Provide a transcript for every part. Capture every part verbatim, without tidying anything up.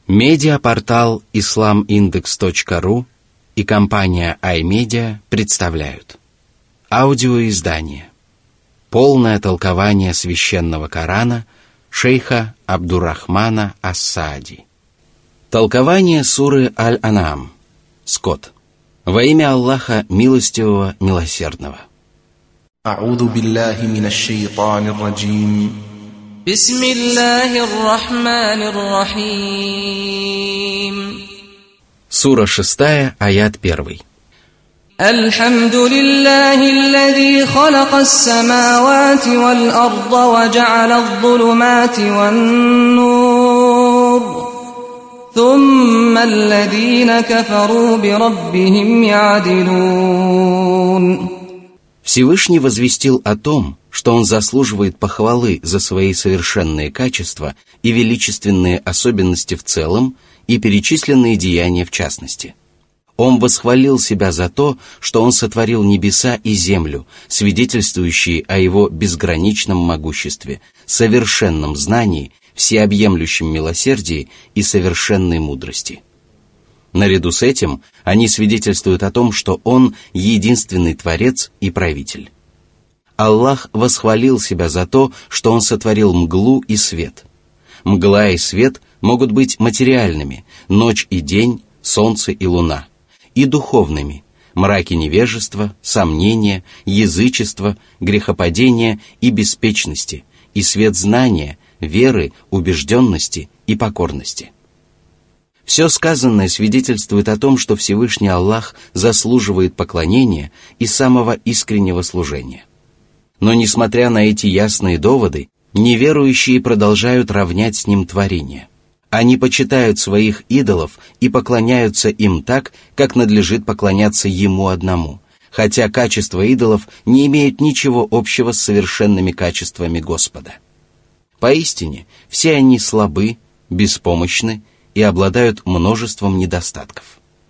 Медиапортал ислам индекс точка ру и компания iMedia представляют аудиоиздание «Полное толкование священного Корана» шейха Абдуррахмана ас-Саади. Толкование суры Аль-Ан'ам. Скот. Во имя Аллаха Милостивого, Милосердного. А'уду биллахи минаш шайтанир раджим. Бисмиллахир-рахманир-рахим. Сура шестая, аят первый. Алхамдулиллахи аллази халака ас-самавати вал-арда ва джа'аля адh-dhulumati ван-нур. Thumma аллазина кафару би-раббихим я'дилун. Всевышний возвестил о том, что Он заслуживает похвалы за свои совершенные качества и величественные особенности в целом и перечисленные деяния в частности. Он восхвалил себя за то, что Он сотворил небеса и землю, свидетельствующие о Его безграничном могуществе, совершенном знании, всеобъемлющем милосердии и совершенной мудрости. Наряду с этим они свидетельствуют о том, что Он единственный Творец и Правитель. Аллах восхвалил себя за то, что Он сотворил мглу и свет. Мгла и свет могут быть материальными, ночь и день, солнце и луна, и духовными, мраки невежества, сомнения, язычества, грехопадения и беспечности, и свет знания, веры, убежденности и покорности. Все сказанное свидетельствует о том, что Всевышний Аллах заслуживает поклонения и самого искреннего служения. Но несмотря на эти ясные доводы, неверующие продолжают равнять с Ним творение. Они почитают своих идолов и поклоняются им так, как надлежит поклоняться Ему одному, хотя качества идолов не имеют ничего общего с совершенными качествами Господа. Поистине, все они слабы, беспомощны и обладают множеством недостатков.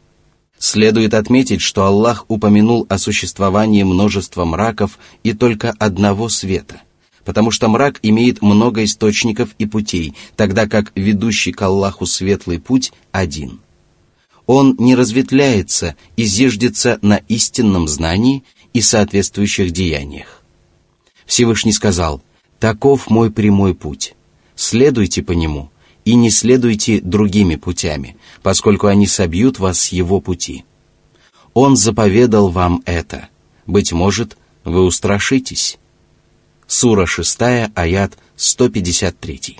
Следует отметить, что Аллах упомянул о существовании множества мраков и только одного света, потому что мрак имеет много источников и путей, тогда как ведущий к Аллаху светлый путь один. Он не разветвляется и зиждется на истинном знании и соответствующих деяниях. Всевышний сказал: «Таков мой прямой путь, следуйте по нему, и не следуйте другими путями, поскольку они собьют вас с его пути. Он заповедал вам это. Быть может, вы устрашитесь». Сура шестая, аят сто пятьдесят три.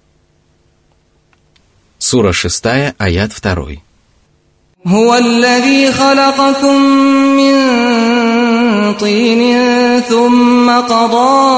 Сура шестая, аят второй. هو الذي خلقكم من طين ثم قضى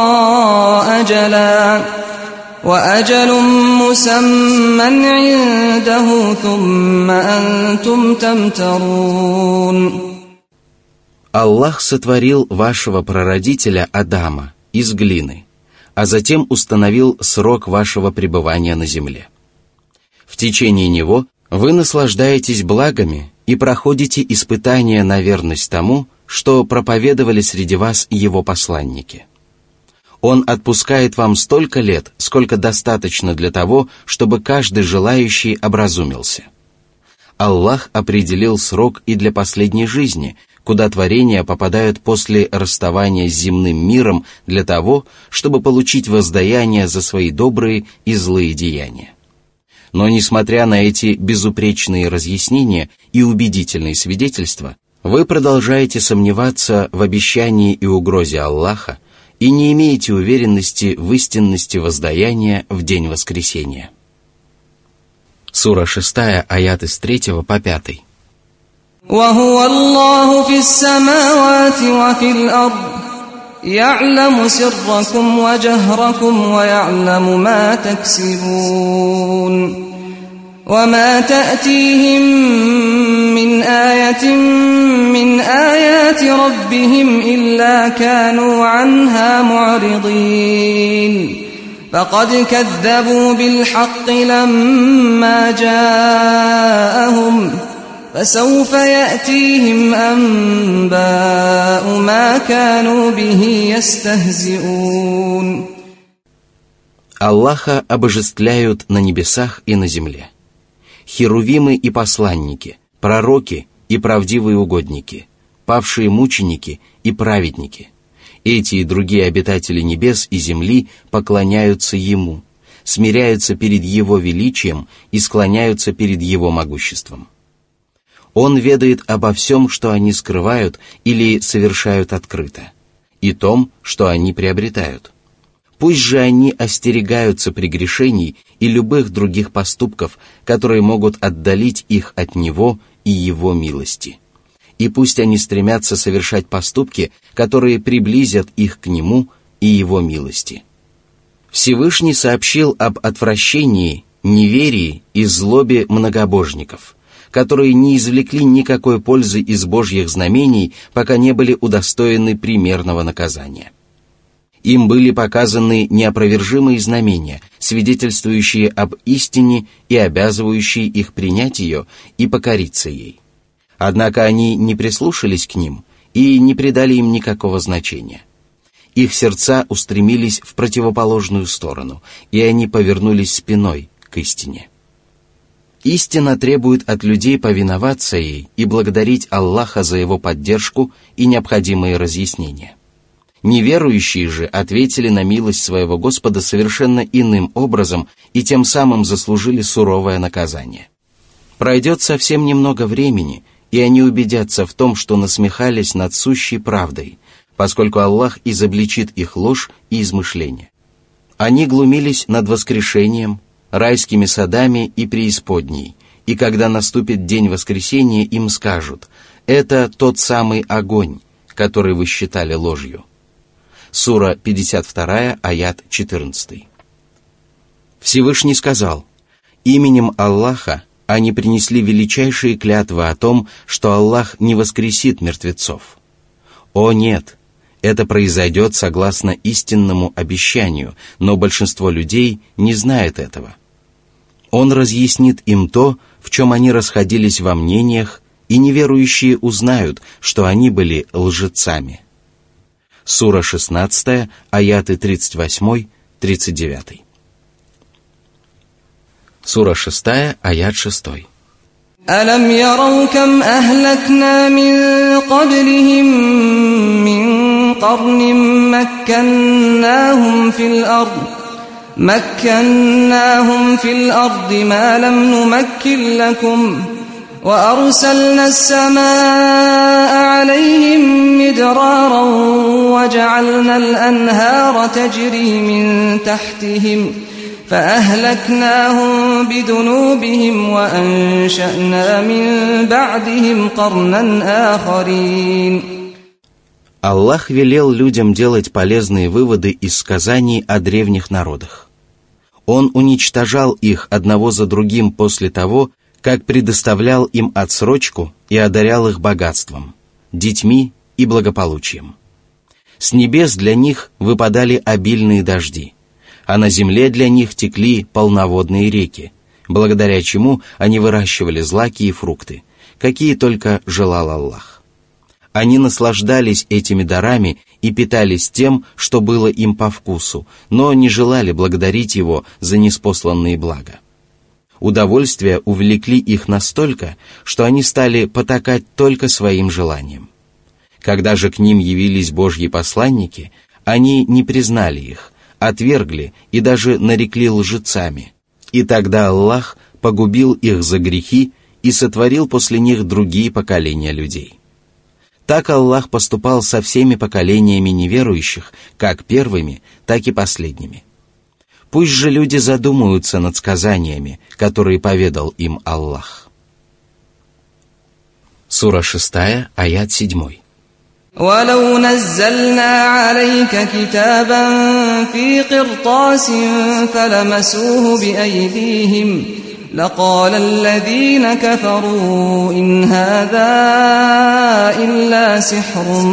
أجلا وأجل مسمى عنده ثم أنتم تمترون. Аллах сотворил вашего прародителя Адама из глины, а затем установил срок вашего пребывания на земле. В течение него вы наслаждаетесь благами и проходите испытания на верность тому, что проповедовали среди вас его посланники. Он отпускает вам столько лет, сколько достаточно для того, чтобы каждый желающий образумился. Аллах определил срок и для последней жизни, куда творения попадают после расставания с земным миром для того, чтобы получить воздаяние за свои добрые и злые деяния. Но несмотря на эти безупречные разъяснения и убедительные свидетельства, вы продолжаете сомневаться в обещании и угрозе Аллаха и не имеете уверенности в истинности воздаяния в день воскресения. Сура шестая, аят с третьего по пятый. وهو الله في السماوات وفي الأرض يعلم سركم وجهركم ويعلم ما تكسبون وما تأتيهم من آية من آيات ربهم إلا كانوا عنها معرضين فقد كذبوا بالحق لما جاءهم فسوف يأتيهم أنباء ما كانوا به يستهزئون. Аллаха обожествляют на небесах и на земле, херувимы и посланники, пророки и правдивые угодники, павшие мученики и праведники. Эти и другие обитатели небес и земли поклоняются Ему, смиряются перед Его величием и склоняются перед Его могуществом. Он ведает обо всем, что они скрывают или совершают открыто, и том, что они приобретают. Пусть же они остерегаются прегрешений и любых других поступков, которые могут отдалить их от Него и Его милости. И пусть они стремятся совершать поступки, которые приблизят их к Нему и Его милости. Всевышний сообщил об отвращении, неверии и злобе многобожников, которые не извлекли никакой пользы из Божьих знамений, пока не были удостоены примерного наказания. Им были показаны неопровержимые знамения, свидетельствующие об истине и обязывающие их принять ее и покориться ей. Однако они не прислушались к ним и не придали им никакого значения. Их сердца устремились в противоположную сторону, и они повернулись спиной к истине. Истина требует от людей повиноваться ей и благодарить Аллаха за его поддержку и необходимые разъяснения. Неверующие же ответили на милость своего Господа совершенно иным образом и тем самым заслужили суровое наказание. Пройдет совсем немного времени, и они убедятся в том, что насмехались над сущей правдой, поскольку Аллах изобличит их ложь и измышления. Они глумились над воскрешением, райскими садами и преисподней, и когда наступит день воскресения, им скажут: «Это тот самый огонь, который вы считали ложью». Сура пятьдесят два, аят четырнадцатый. Всевышний сказал: «Именем Аллаха они принесли величайшие клятвы о том, что Аллах не воскресит мертвецов. О нет, это произойдет согласно истинному обещанию, но большинство людей не знает этого. Он разъяснит им то, в чем они расходились во мнениях, и неверующие узнают, что они были лжецами». Сура шестнадцать, аяты тридцать восемь тридцать девять. Сура шесть, аят шесть. أَلَمْ يَرَوْا كَمْ أَهْلَكْنَا مِنْ قَبْلِهِمْ مِنْ قَرْنٍ مَكَّنَّاهُمْ فِي الْأَرْضِ مَكَّنَّاهُمْ فِي الْأَرْضِ مَا لَمْ نُمَكِّنْ لَكُمْ وَأَرْسَلْنَا السَّمَاءَ عَلَيْهِمْ مِدْرَارًا وَجَعَلْنَا الْأَنْهَارَ تَجْرِي مِنْ تَحْتِهِمْ فَأَهْلَكْنَاهُمْ بِذُنُوبِهِمْ وَأَنشَأْنَا مِنْ بَعْدِهِمْ قَرْنًا آخَرِينَ. Аллах велел людям делать полезные выводы из сказаний о древних народах. Он уничтожал их одного за другим после того, как предоставлял им отсрочку и одарял их богатством, детьми и благополучием. С небес для них выпадали обильные дожди, а на земле для них текли полноводные реки, благодаря чему они выращивали злаки и фрукты, какие только желал Аллах. Они наслаждались этими дарами и питались тем, что было им по вкусу, но не желали благодарить Его за ниспосланные блага. Удовольствия увлекли их настолько, что они стали потакать только своим желаниям. Когда же к ним явились Божьи посланники, они не признали их, отвергли и даже нарекли лжецами. И тогда Аллах погубил их за грехи и сотворил после них другие поколения людей. Так Аллах поступал со всеми поколениями неверующих, как первыми, так и последними. Пусть же люди задумаются над сказаниями, которые поведал им Аллах. Сура шесть, аят семь. وَلَوْ نَزَّلْنَا عَلَيْكَ كِتَابًا فِي قِرْطَاسٍ فَلَمَسُوهُ بِأَيْدِيهِمْ لَقَالَ الَّذِينَ كَفَرُوا إِنْ هَذَا إِلَّا سِحْرٌ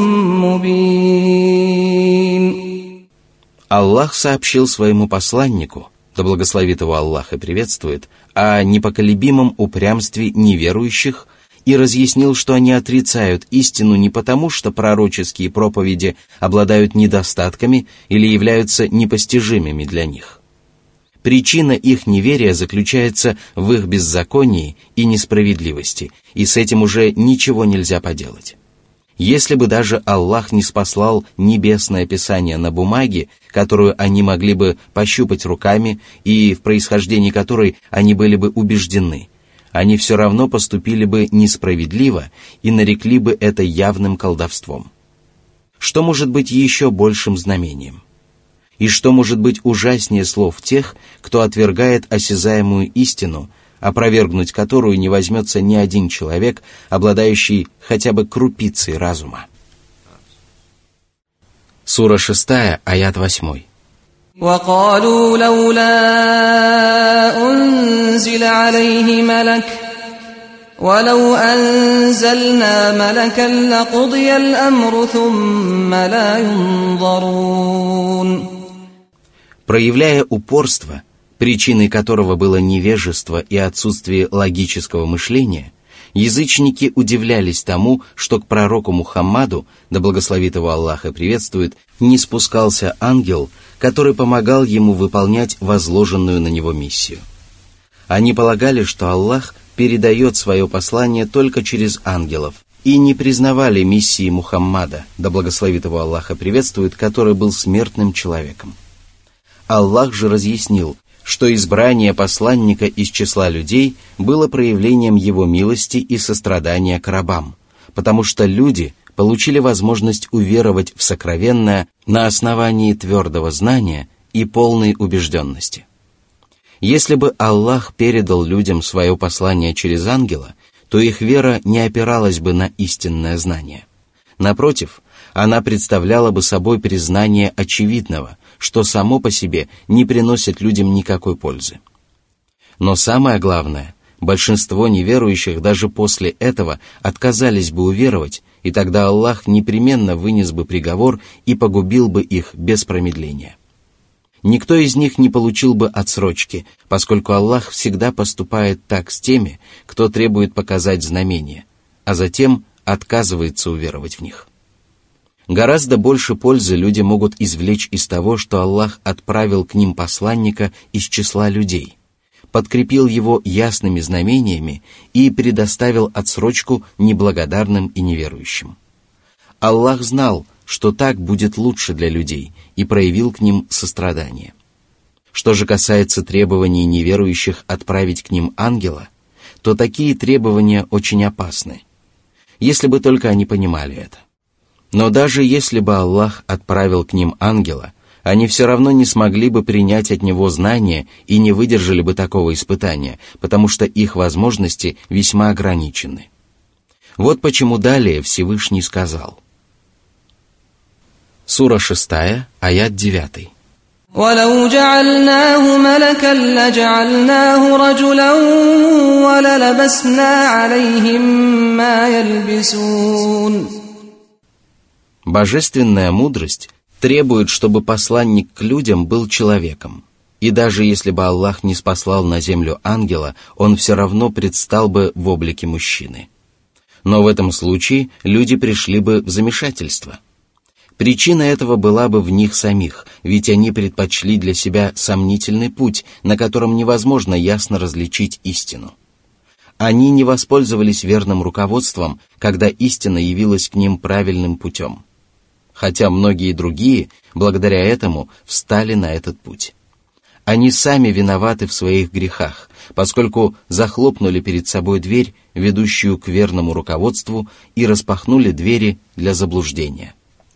مُبِينٌ. Аллах сообщил своему посланнику, да благословит его Аллах и приветствует, о непоколебимом упрямстве неверующих и разъяснил, что они отрицают истину не потому, что пророческие проповеди обладают недостатками или являются непостижимыми для них. Причина их неверия заключается в их беззаконии и несправедливости, и с этим уже ничего нельзя поделать. Если бы даже Аллах не спаслал небесное писание на бумаге, которую они могли бы пощупать руками и в происхождении которой они были бы убеждены, они все равно поступили бы несправедливо и нарекли бы это явным колдовством. Что может быть еще большим знамением? И что может быть ужаснее слов тех, кто отвергает осязаемую истину, опровергнуть которую не возьмется ни один человек, обладающий хотя бы крупицей разума? Сура шестая, аят восьмой. وَقَالُوا لَوْلَا أُنزِلَ عَلَيْهِ مَلَكٌ وَلَوْ أَنزَلْنَا مَلَكًا لَقُضِيَ الْأَمْرُ ثُمَّ لَا يُنظَرُونَ. Проявляя упорство, причиной которого было невежество и отсутствие логического мышления, язычники удивлялись тому, что к пророку Мухаммаду, да благословит его Аллах и приветствует, не спускался ангел, который помогал ему выполнять возложенную на него миссию. Они полагали, что Аллах передает свое послание только через ангелов, и не признавали миссии Мухаммада, да благословит его Аллах и приветствует, который был смертным человеком. Аллах же разъяснил, что избрание посланника из числа людей было проявлением его милости и сострадания к рабам, потому что люди получили возможность уверовать в сокровенное на основании твердого знания и полной убежденности. Если бы Аллах передал людям свое послание через ангела, то их вера не опиралась бы на истинное знание. Напротив, она представляла бы собой признание очевидного, что само по себе не приносит людям никакой пользы. Но самое главное, большинство неверующих даже после этого отказались бы уверовать, и тогда Аллах непременно вынес бы приговор и погубил бы их без промедления. Никто из них не получил бы отсрочки, поскольку Аллах всегда поступает так с теми, кто требует показать знамения, а затем отказывается уверовать в них. Гораздо больше пользы люди могут извлечь из того, что Аллах отправил к ним посланника из числа людей, подкрепил его ясными знамениями и предоставил отсрочку неблагодарным и неверующим. Аллах знал, что так будет лучше для людей, и проявил к ним сострадание. Что же касается требований неверующих отправить к ним ангела, то такие требования очень опасны, если бы только они понимали это. Но даже если бы Аллах отправил к ним ангела, они все равно не смогли бы принять от него знания и не выдержали бы такого испытания, потому что их возможности весьма ограничены. Вот почему далее Всевышний сказал. Сура шестая, аят девятый. وَلَوْ جَعَلْنَاهُ مَلَكًا لَجَعَلْنَاهُ رَجُلًا وَلَلَبَسْنَا عَلَيْهِمْ مَا يَلْبِسُونَ. Божественная мудрость требует, чтобы посланник к людям был человеком. И даже если бы Аллах не спаслал на землю ангела, он все равно предстал бы в облике мужчины. Но в этом случае люди пришли бы в замешательство. Причина этого была бы в них самих, ведь они предпочли для себя сомнительный путь, на котором невозможно ясно различить истину. Они не воспользовались верным руководством, когда истина явилась к ним правильным путем. Хотя многие другие, благодаря этому, встали на этот путь. Они сами виноваты в своих грехах, поскольку захлопнули перед собой дверь, ведущую к верному руководству, и распахнули двери для заблуждения.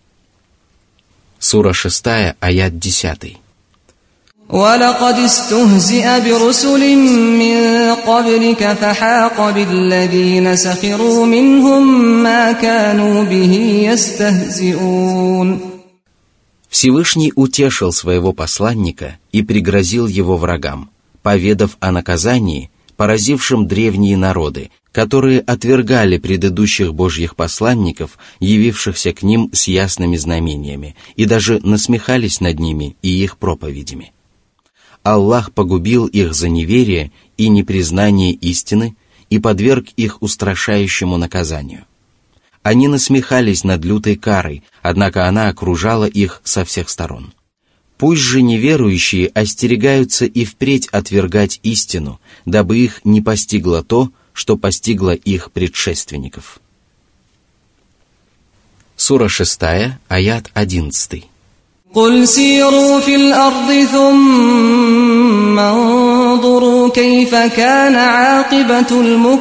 Сура шестая, аят десятый. وَلَقَدِ اسْتُهْزِئَ بِرُسُلٍ مِّن قَبْلِكَ فَحَاقَ بِالَّذِينَ سَخِرُوا مِنْهُمْ مَا كَانُوا بِهِ يَسْتَهْزِئُونَ. Всевышний утешил своего посланника и пригрозил его врагам, поведав о наказании, поразившем древние народы, которые отвергали предыдущих божьих посланников, явившихся к ним с ясными знамениями, и даже насмехались над ними и их проповедями. Аллах погубил их за неверие и непризнание истины и подверг их устрашающему наказанию. Они насмехались над лютой карой, однако она окружала их со всех сторон. Пусть же неверующие остерегаются и впредь отвергать истину, дабы их не постигло то, что постигло их предшественников. Сура шестая, аят одиннадцатый. قل سيروا في الأرض ثم انظروا كيف كان عاقبة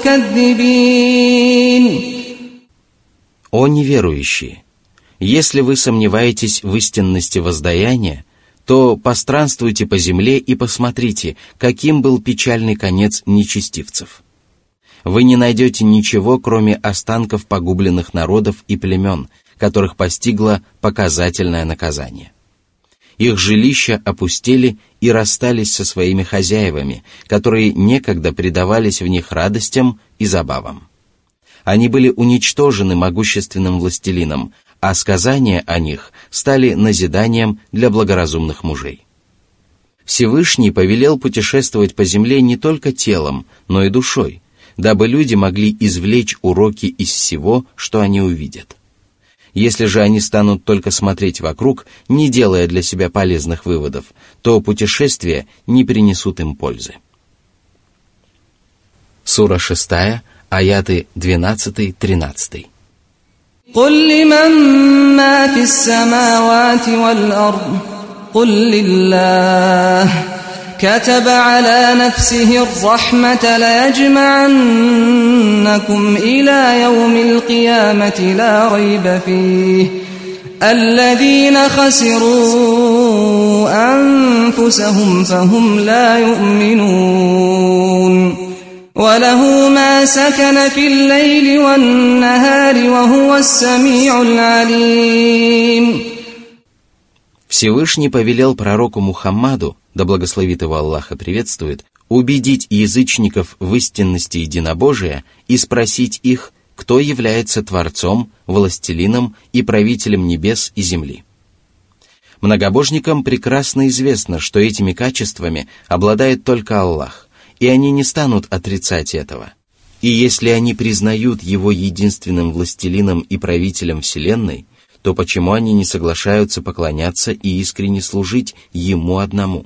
المكذبين. О неверующие! Если вы сомневаетесь в истинности воздаяния, то постранствуйте по земле и посмотрите, каким был печальный конец нечестивцев. Вы не найдете ничего, кроме останков погубленных народов и племен, которых постигло показательное наказание. Их жилища опустели и расстались со своими хозяевами, которые некогда предавались в них радостям и забавам. Они были уничтожены могущественным властелином, а сказания о них стали назиданием для благоразумных мужей. Всевышний повелел путешествовать по земле не только телом, но и душой, дабы люди могли извлечь уроки из всего, что они увидят. Если же они станут только смотреть вокруг, не делая для себя полезных выводов, то путешествия не принесут им пользы. Сура шестая, аяты двенадцатый-тринадцатый. قل لمن ما في السماوات والأرض قل لله كتب على نفسه الرحمة ليجمعنكم إلى يوم القيامة لا ريب فيه الذين خسروا أنفسهم فهم لا يؤمنون وله ما سكن في الليل والنهار وهو السميع العليم. Всевышний повелел пророку Мухаммаду, да благословит его Аллах и приветствует, убедить язычников в истинности единобожия и спросить их, кто является Творцом, Властелином и Правителем небес и земли. Многобожникам прекрасно известно, что этими качествами обладает только Аллах, и они не станут отрицать этого. И если они признают Его единственным властелином и правителем Вселенной, то почему они не соглашаются поклоняться и искренне служить Ему одному?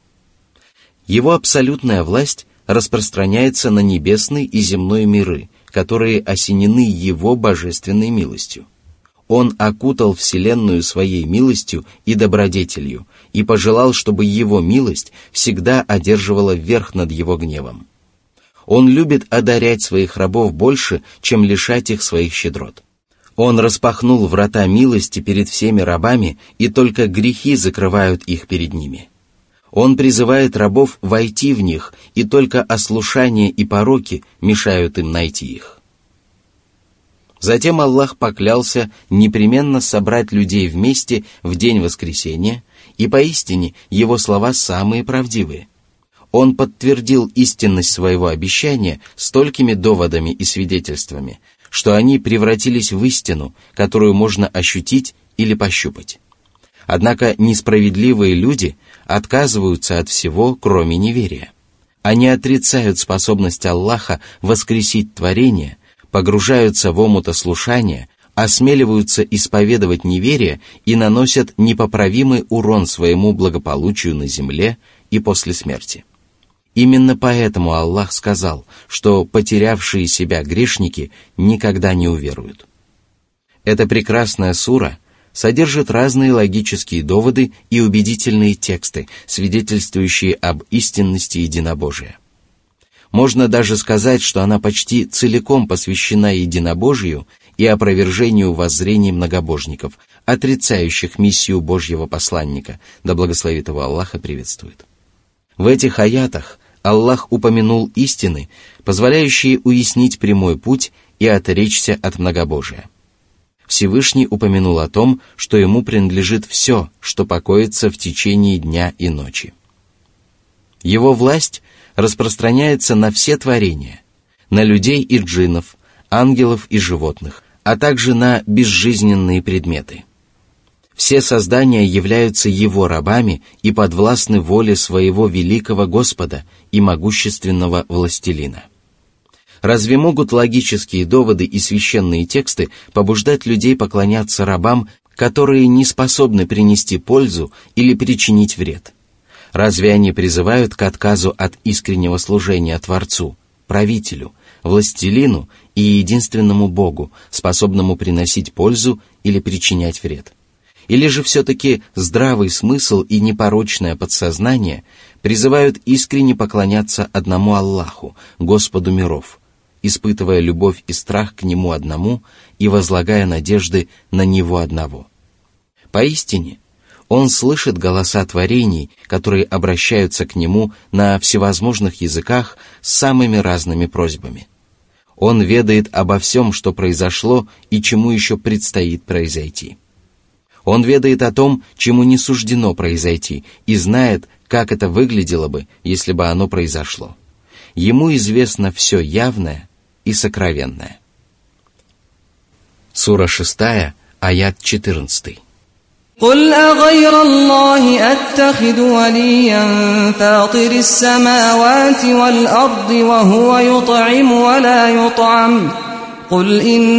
Его абсолютная власть распространяется на небесный и земной миры, которые осенены Его божественной милостью. Он окутал Вселенную Своей милостью и добродетелью и пожелал, чтобы Его милость всегда одерживала верх над Его гневом. Он любит одарять своих рабов больше, чем лишать их своих щедрот. Он распахнул врата милости перед всеми рабами, и только грехи закрывают их перед ними. Он призывает рабов войти в них, и только ослушание и пороки мешают им найти их. Затем Аллах поклялся непременно собрать людей вместе в день воскресения, и поистине Его слова самые правдивые. Он подтвердил истинность своего обещания столькими доводами и свидетельствами, что они превратились в истину, которую можно ощутить или пощупать. Однако несправедливые люди отказываются от всего, кроме неверия. Они отрицают способность Аллаха воскресить творение, погружаются в омут ослушания, осмеливаются исповедовать неверие и наносят непоправимый урон своему благополучию на земле и после смерти. Именно поэтому Аллах сказал, что потерявшие себя грешники никогда не уверуют. Эта прекрасная сура содержит разные логические доводы и убедительные тексты, свидетельствующие об истинности единобожия. Можно даже сказать, что она почти целиком посвящена единобожию и опровержению воззрений многобожников, отрицающих миссию Божьего посланника, да благословит его Аллах и приветствует. В этих аятах Аллах упомянул истины, позволяющие уяснить прямой путь и отречься от многобожия. Всевышний упомянул о том, что Ему принадлежит все, что покоится в течение дня и ночи. Его власть распространяется на все творения, на людей и джиннов, ангелов и животных, а также на безжизненные предметы. Все создания являются Его рабами и подвластны воле своего великого Господа и могущественного властелина. Разве могут логические доводы и священные тексты побуждать людей поклоняться рабам, которые не способны принести пользу или причинить вред. Разве они призывают к отказу от искреннего служения Творцу, правителю, властелину и единственному Богу, способному приносить пользу или причинять вред? Или же все-таки здравый смысл и непорочное подсознание призывают искренне поклоняться одному Аллаху, Господу миров, испытывая любовь и страх к Нему одному и возлагая надежды на Него одного? Поистине, Он слышит голоса творений, которые обращаются к Нему на всевозможных языках с самыми разными просьбами. Он ведает обо всем, что произошло и чему еще предстоит произойти. Он ведает о том, чему не суждено произойти, и знает, как это выглядело бы, если бы оно произошло. Ему известно все явное и сокровенное. Сура шестая, аят четырнадцатый. قل أغير الله أتخذ وليا فاطر السماوات والأرض وهو يطعم ولا يطعم قل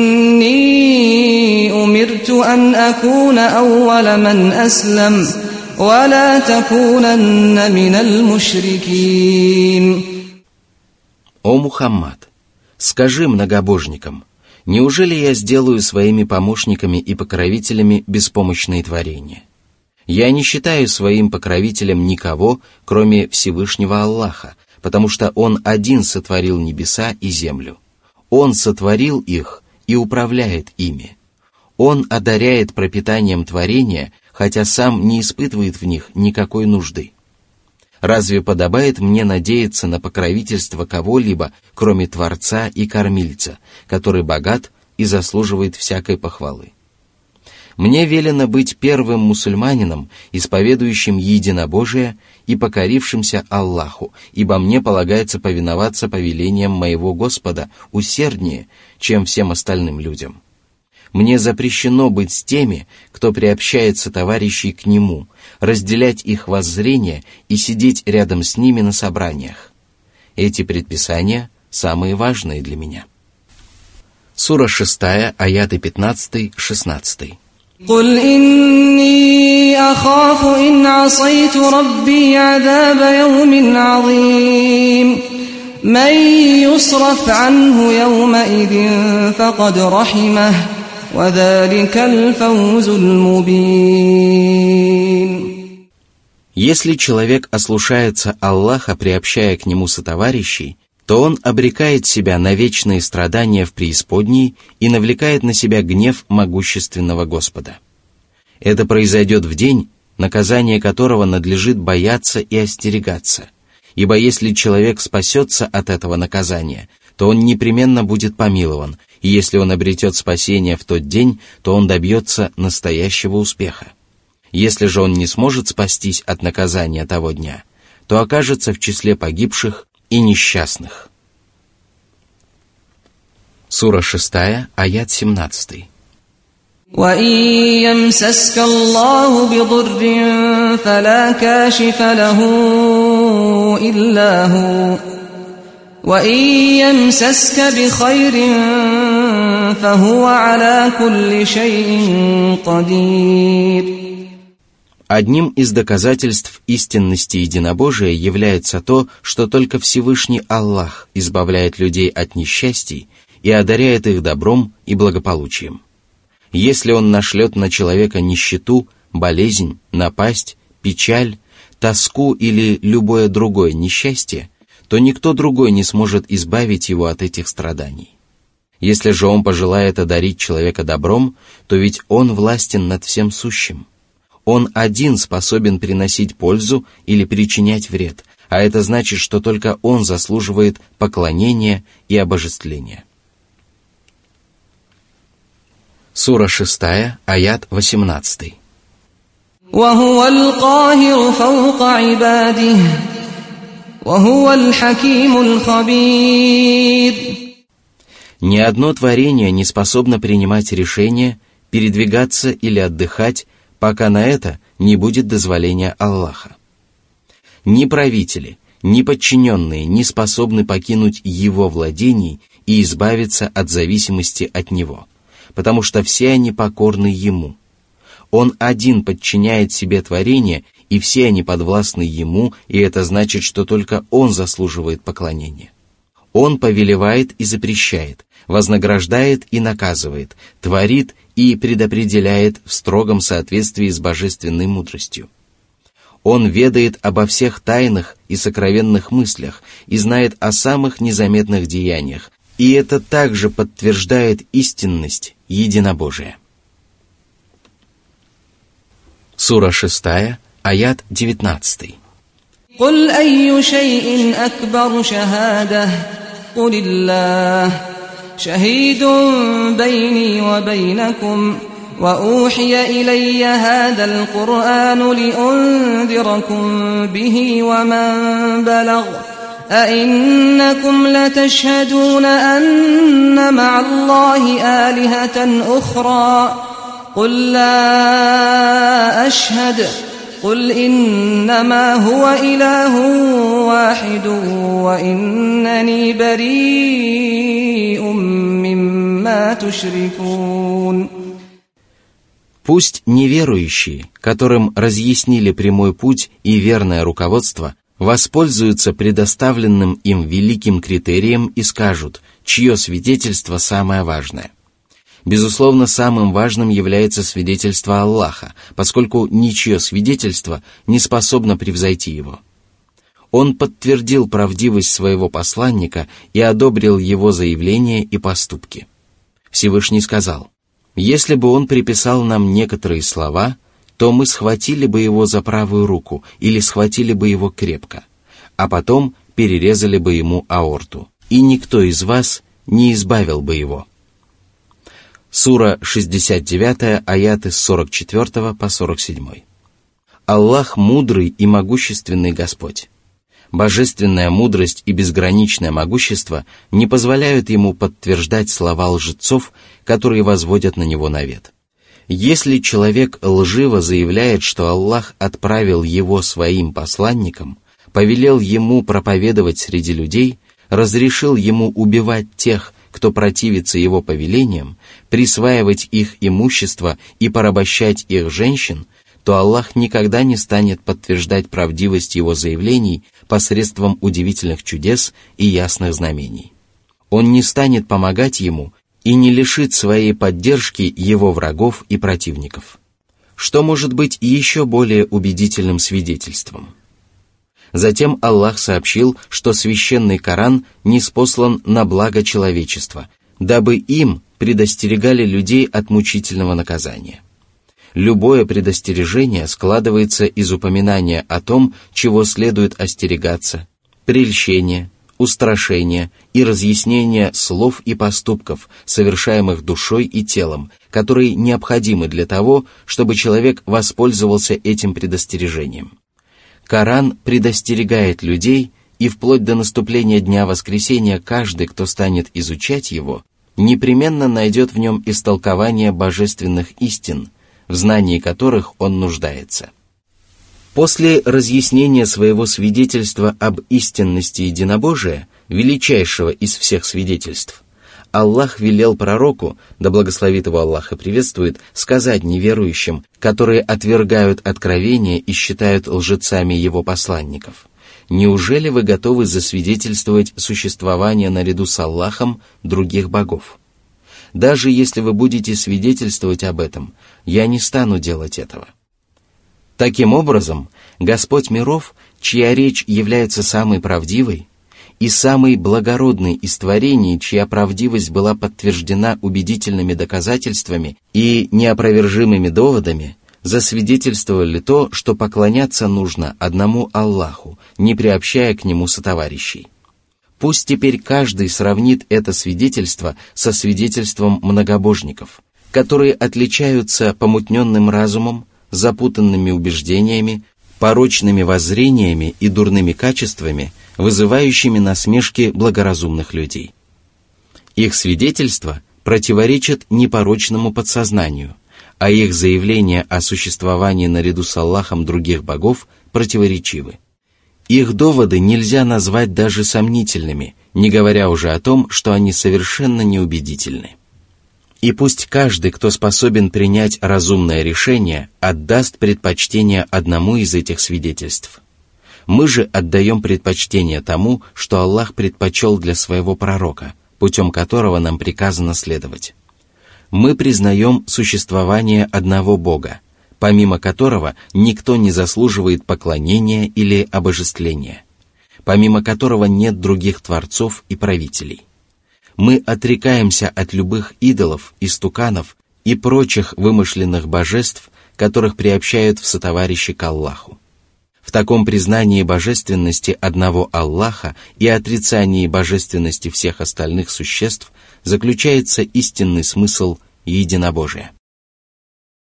إني أمرت أن أكون أول من أسلم ولا تكونن من المشركين. О Мухаммад, скажи многобожникам: неужели я сделаю своими помощниками и покровителями беспомощные творения? Я не считаю своим покровителем никого, кроме Всевышнего Аллаха, потому что Он один сотворил небеса и землю. Он сотворил их и управляет ими. Он одаряет пропитанием творения, хотя сам не испытывает в них никакой нужды. Разве подобает мне надеяться на покровительство кого-либо, кроме Творца и Кормильца, который богат и заслуживает всякой похвалы? Мне велено быть первым мусульманином, исповедующим единобожие и покорившимся Аллаху, ибо мне полагается повиноваться повелениям моего Господа усерднее, чем всем остальным людям. Мне запрещено быть с теми, кто приобщается товарищей к Нему, разделять их воззрения и сидеть рядом с ними на собраниях. Эти предписания самые важные для меня. Сура шестая, аяты пятнадцатый-шестнадцатый. قل إني أخاف إن عصيت ربي عذاب يوم عظيم من يصرف عنه يومئذ فقد رحمه وذلك الفوز المبين. Если человек ослушается Аллаха, приобщая к Нему сотоварищей, то он обрекает себя на вечные страдания в преисподней и навлекает на себя гнев могущественного Господа. Это произойдет в день, наказание которого надлежит бояться и остерегаться, ибо если человек спасется от этого наказания, то он непременно будет помилован, и если он обретет спасение в тот день, то он добьется настоящего успеха. Если же он не сможет спастись от наказания того дня, то окажется в числе погибших и несчастных. Сура шестая, аят семнадцатый. وَإِن يَمْسَسْكَ اللَّهُ بِضُرٍّ فَلَا كَاشِفَ لَهُ إِلَّا هُوَ وَإِن يَمْسَسْكَ بِخَيْرٍ فَهُوَ عَلَى كُلِّ شَيْءٍ قَدِيرٌ. Одним из доказательств истинности единобожия является то, что только Всевышний Аллах избавляет людей от несчастий и одаряет их добром и благополучием. Если Он нашлет на человека нищету, болезнь, напасть, печаль, тоску или любое другое несчастье, то никто другой не сможет избавить его от этих страданий. Если же Он пожелает одарить человека добром, то ведь Он властен над всем сущим. Он один способен приносить пользу или причинять вред, а это значит, что только Он заслуживает поклонения и обожествления. Сура шестая, аят восемнадцатый. وَهُوَ الْقَاهِرُ فَوْقَ عِبَادِهِ وَهُوَ الْحَكِيمُ الْخَبِيرُ. Ни одно творение не способно принимать решения, передвигаться или отдыхать, пока на это не будет дозволения Аллаха. Ни правители, ни подчиненные не способны покинуть Его владений и избавиться от зависимости от Него, потому что все они покорны Ему. Он один подчиняет себе творения, и все они подвластны Ему, и это значит, что только Он заслуживает поклонения. Он повелевает и запрещает, вознаграждает и наказывает, творит и предопределяет в строгом соответствии с божественной мудростью. Он ведает обо всех тайных и сокровенных мыслях и знает о самых незаметных деяниях, и это также подтверждает истинность единобожия. Сура шестая, аят девятнадцатый. قل أي شيء أكبر شهادة قل الله شهيد بيني وبينكم وأوحي إلي هذا القرآن لأنذركم به ومن بلغ أئنكم لتشهدون أن مع الله آلهة أخرى قل لا أشهد قل إنما هو إله واحد وإنني بريء مما تشركون. Пусть неверующие, которым разъяснили прямой путь и верное руководство, воспользуются предоставленным им великим критерием и скажут, чье свидетельство самое важное. Безусловно, самым важным является свидетельство Аллаха, поскольку ничье свидетельство не способно превзойти его. Он подтвердил правдивость своего посланника и одобрил его заявления и поступки. Всевышний сказал: «Если бы он приписал нам некоторые слова, то мы схватили бы его за правую руку или схватили бы его крепко, а потом перерезали бы ему аорту, и никто из вас не избавил бы его». Сура шестьдесят девять, аяты с сорок четыре по сорок семь. Аллах мудрый и могущественный Господь. Божественная мудрость и безграничное могущество не позволяют ему подтверждать слова лжецов, которые возводят на него навет. Если человек лживо заявляет, что Аллах отправил его своим посланником, повелел ему проповедовать среди людей, разрешил ему убивать тех, кто противится его повелениям, присваивать их имущество и порабощать их женщин, то Аллах никогда не станет подтверждать правдивость его заявлений посредством удивительных чудес и ясных знамений. Он не станет помогать ему и не лишит своей поддержки его врагов и противников. Что может быть еще более убедительным свидетельством? Затем Аллах сообщил, что священный Коран ниспослан на благо человечества, дабы им предостерегали людей от мучительного наказания. Любое предостережение складывается из упоминания о том, чего следует остерегаться, прельщения, устрашения и разъяснения слов и поступков, совершаемых душой и телом, которые необходимы для того, чтобы человек воспользовался этим предостережением. Коран предостерегает людей, и вплоть до наступления Дня Воскресения каждый, кто станет изучать его, непременно найдет в нем истолкование божественных истин, в знании которых он нуждается. После разъяснения своего свидетельства об истинности единобожия, величайшего из всех свидетельств, Аллах велел пророку, да благословит его Аллах и приветствует, сказать неверующим, которые отвергают откровение и считают лжецами его посланников: «Неужели вы готовы засвидетельствовать существование наряду с Аллахом других богов? Даже если вы будете свидетельствовать об этом, я не стану делать этого». Таким образом, Господь миров, чья речь является самой правдивой, и самый благородный из творений, чья правдивость была подтверждена убедительными доказательствами и неопровержимыми доводами, засвидетельствовали то, что поклоняться нужно одному Аллаху, не приобщая к нему сотоварищей. Пусть теперь каждый сравнит это свидетельство со свидетельством многобожников, которые отличаются помутненным разумом, запутанными убеждениями, порочными воззрениями и дурными качествами, вызывающими насмешки благоразумных людей. Их свидетельства противоречат непорочному подсознанию, а их заявления о существовании наряду с Аллахом других богов противоречивы. Их доводы нельзя назвать даже сомнительными, не говоря уже о том, что они совершенно неубедительны. И пусть каждый, кто способен принять разумное решение, отдаст предпочтение одному из этих свидетельств. Мы же отдаем предпочтение тому, что Аллах предпочел для своего пророка, путем которого нам приказано следовать. Мы признаем существование одного Бога, помимо которого никто не заслуживает поклонения или обожествления, помимо которого нет других творцов и правителей. Мы отрекаемся от любых идолов, истуканов и прочих вымышленных божеств, которых приобщают в сотоварищи к Аллаху. В таком признании божественности одного Аллаха и отрицании божественности всех остальных существ заключается истинный смысл единобожия.